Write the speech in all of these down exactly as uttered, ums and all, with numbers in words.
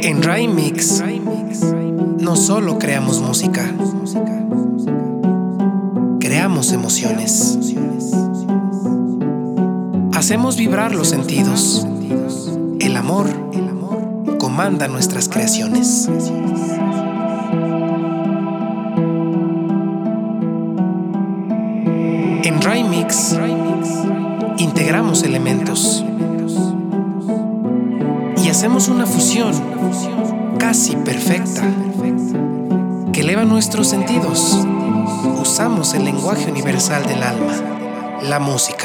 En Rymix no solo creamos música, creamos emociones. Hacemos vibrar los sentidos. El amor comanda nuestras creaciones. En Rymix integramos elementos y hacemos una fusión casi perfecta que eleva nuestros sentidos. Usamos el lenguaje universal del alma, la música.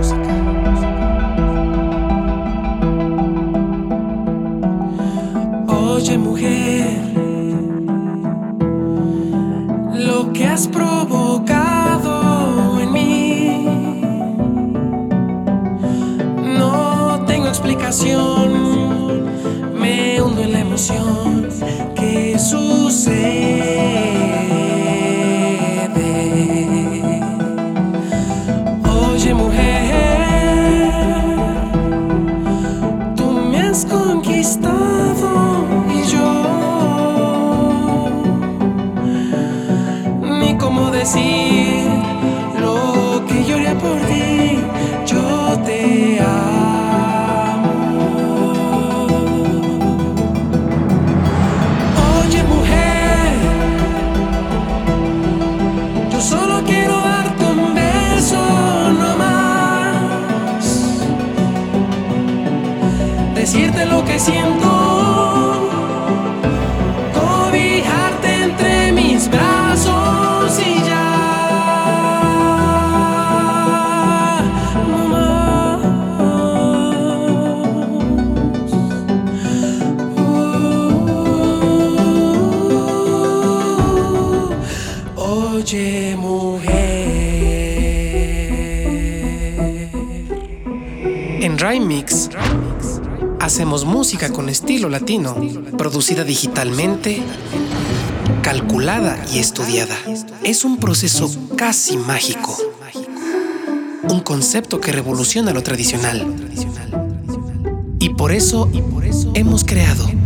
Oye, mujer, lo que has provocado en mí, no tengo explicación, me hundo en la emoción que sucede. Oye, mujer, tú me has conquistado y yo ni cómo decir lo que yo haría por ti. Yo te amo. Oye, mujer, yo solo quiero darte un beso, no más, decirte lo que siento, cobijarte entre mis brazos y ya, no más. Uh, oye, mujer. En Rymix hacemos música con estilo latino, producida digitalmente, calculada y estudiada. Es un proceso casi mágico, un concepto que revoluciona lo tradicional. Y por eso hemos creado